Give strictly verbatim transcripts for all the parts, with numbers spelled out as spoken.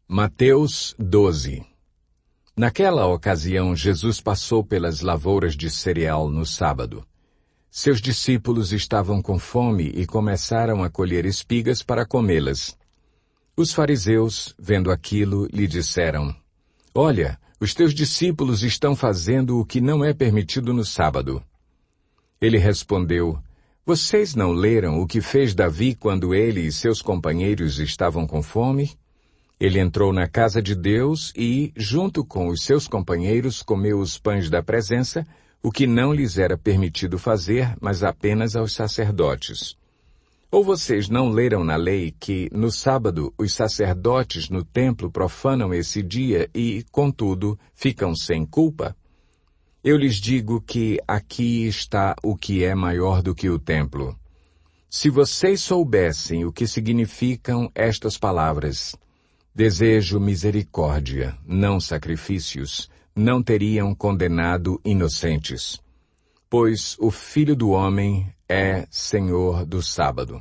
Mateus doze. Naquela ocasião, Jesus passou pelas lavouras de cereal no sábado. Seus discípulos estavam com fome e começaram a colher espigas para comê-las. Os fariseus, vendo aquilo, lhe disseram: Olha, os teus discípulos estão fazendo o que não é permitido no sábado. Ele respondeu: Vocês não leram o que fez Davi quando ele e seus companheiros estavam com fome? Ele entrou na casa de Deus e, junto com os seus companheiros, comeu os pães da presença, o que não lhes era permitido fazer, mas apenas aos sacerdotes. Ou vocês não leram na lei que, no sábado, os sacerdotes no templo profanam esse dia e, contudo, ficam sem culpa? Eu lhes digo que aqui está o que é maior do que o templo. Se vocês soubessem o que significam estas palavras: desejo misericórdia, não sacrifícios, não teriam condenado inocentes. Pois o Filho do Homem é Senhor do sábado.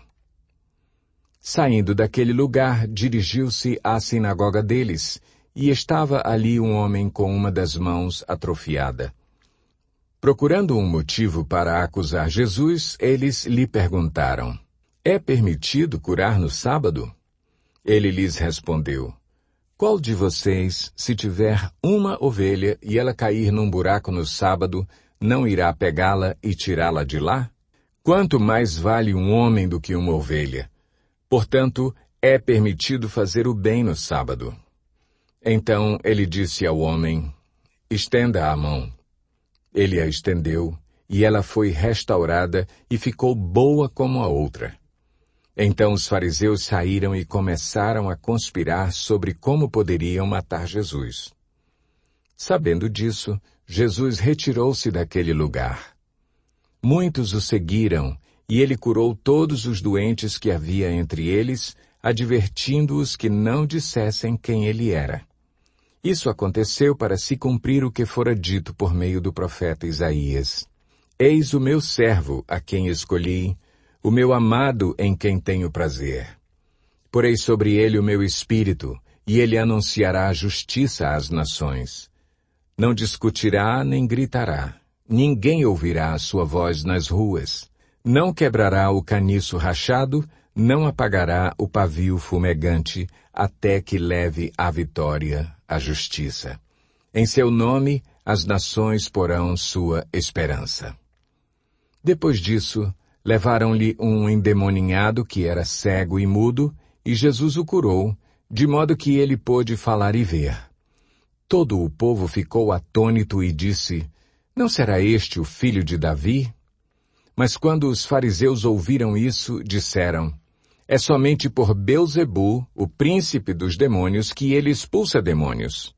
Saindo daquele lugar, dirigiu-se à sinagoga deles, e estava ali um homem com uma das mãos atrofiada. Procurando um motivo para acusar Jesus, eles lhe perguntaram: É permitido curar no sábado? Ele lhes respondeu: Qual de vocês, se tiver uma ovelha e ela cair num buraco no sábado, não irá pegá-la e tirá-la de lá? Quanto mais vale um homem do que uma ovelha? Portanto, é permitido fazer o bem no sábado. Então ele disse ao homem: Estenda a mão. Ele a estendeu, e ela foi restaurada e ficou boa como a outra. Então os fariseus saíram e começaram a conspirar sobre como poderiam matar Jesus. Sabendo disso, Jesus retirou-se daquele lugar. Muitos o seguiram, e ele curou todos os doentes que havia entre eles, advertindo-os que não dissessem quem ele era. Isso aconteceu para se cumprir o que fora dito por meio do profeta Isaías: Eis o meu servo, a quem escolhi, o meu amado em quem tenho prazer. Porei sobre ele o meu espírito, e ele anunciará a justiça às nações. Não discutirá nem gritará. Ninguém ouvirá a sua voz nas ruas. Não quebrará o caniço rachado, não apagará o pavio fumegante, até que leve à vitória a justiça. Em seu nome, as nações porão sua esperança. Depois disso, levaram-lhe um endemoninhado que era cego e mudo, e Jesus o curou, de modo que ele pôde falar e ver. Todo o povo ficou atônito e disse: Não será este o filho de Davi? Mas quando os fariseus ouviram isso, disseram: É somente por Belzebu, o príncipe dos demônios, que ele expulsa demônios.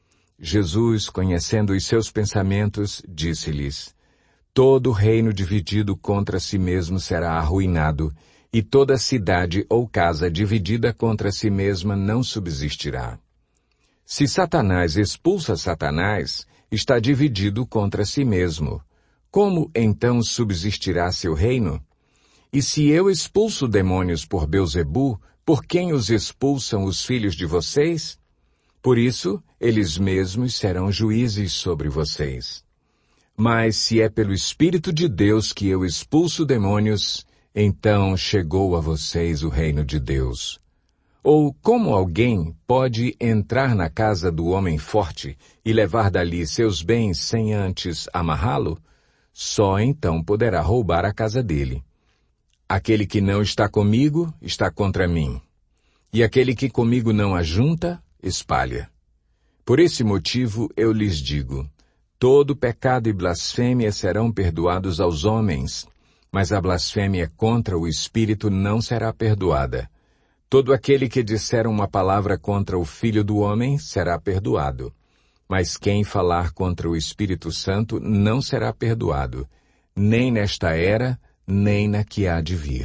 Jesus, conhecendo os seus pensamentos, disse-lhes: Todo reino dividido contra si mesmo será arruinado, e toda cidade ou casa dividida contra si mesma não subsistirá. Se Satanás expulsa Satanás, está dividido contra si mesmo. Como então subsistirá seu reino? E se eu expulso demônios por Belzebu, por quem os expulsam os filhos de vocês? Por isso, eles mesmos serão juízes sobre vocês. Mas se é pelo Espírito de Deus que eu expulso demônios, então chegou a vocês o reino de Deus. Ou como alguém pode entrar na casa do homem forte e levar dali seus bens sem antes amarrá-lo? Só então poderá roubar a casa dele. Aquele que não está comigo está contra mim. E aquele que comigo não ajunta, espalha. Por esse motivo eu lhes digo: todo pecado e blasfêmia serão perdoados aos homens, mas a blasfêmia contra o Espírito não será perdoada. Todo aquele que disser uma palavra contra o Filho do Homem será perdoado. Mas quem falar contra o Espírito Santo não será perdoado, nem nesta era, nem na que há de vir.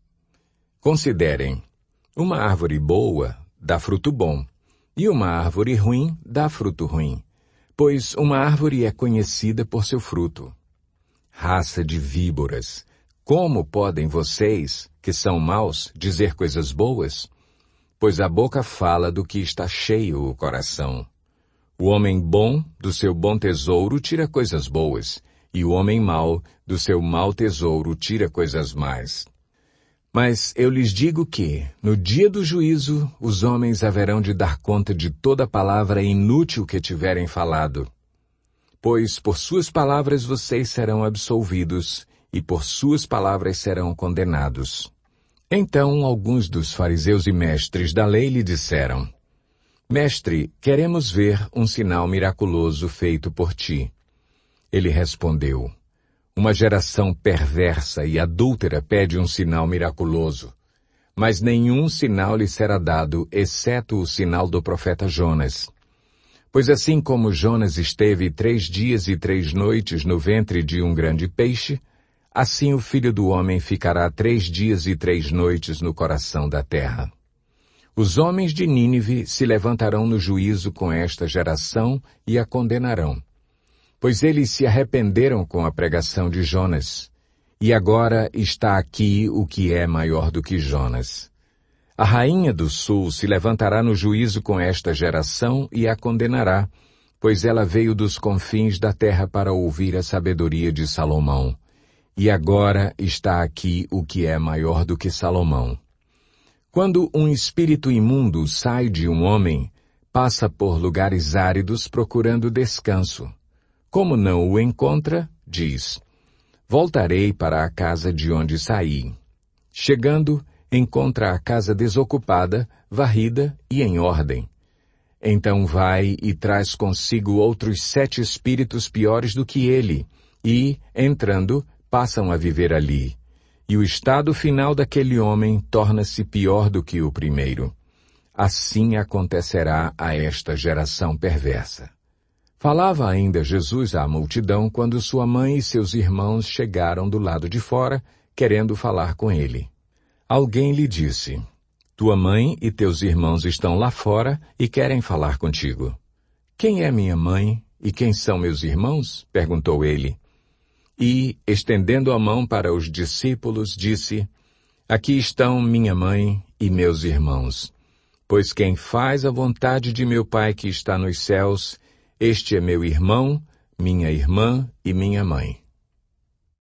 Considerem: uma árvore boa dá fruto bom, e uma árvore ruim dá fruto ruim, pois uma árvore é conhecida por seu fruto. Raça de víboras, como podem vocês, que são maus, dizer coisas boas? pois a boca fala do que está cheio o coração. O homem bom, do seu bom tesouro, tira coisas boas, e o homem mau, do seu mau tesouro, tira coisas más. Mas eu lhes digo que, no dia do juízo, os homens haverão de dar conta de toda palavra inútil que tiverem falado. Pois por suas palavras vocês serão absolvidos, e por suas palavras serão condenados. Então alguns dos fariseus e mestres da lei lhe disseram: Mestre, queremos ver um sinal miraculoso feito por ti. Ele respondeu: Uma geração perversa e adúltera pede um sinal miraculoso, mas nenhum sinal lhe será dado, exceto o sinal do profeta Jonas. Pois assim como Jonas esteve três dias e três noites no ventre de um grande peixe, assim o Filho do Homem ficará três dias e três noites no coração da terra. Os homens de Nínive se levantarão no juízo com esta geração e a condenarão, pois eles se arrependeram com a pregação de Jonas, e agora está aqui o que é maior do que Jonas. A rainha do sul se levantará no juízo com esta geração e a condenará, pois ela veio dos confins da terra para ouvir a sabedoria de Salomão. E agora está aqui o que é maior do que Salomão. Quando um espírito imundo sai de um homem, passa por lugares áridos procurando descanso. Como não o encontra, diz: Voltarei para a casa de onde saí. Chegando, encontra a casa desocupada, varrida e em ordem. Então vai e traz consigo outros sete espíritos piores do que ele, e, entrando, passam a viver ali, e o estado final daquele homem torna-se pior do que o primeiro. Assim acontecerá a esta geração perversa. Falava ainda Jesus à multidão quando sua mãe e seus irmãos chegaram do lado de fora, querendo falar com ele. Alguém lhe disse: Tua mãe e teus irmãos estão lá fora e querem falar contigo. Quem é minha mãe e quem são meus irmãos? Perguntou ele. E, estendendo a mão para os discípulos, disse: Aqui estão minha mãe e meus irmãos. Pois quem faz a vontade de meu Pai que está nos céus, este é meu irmão, minha irmã e minha mãe.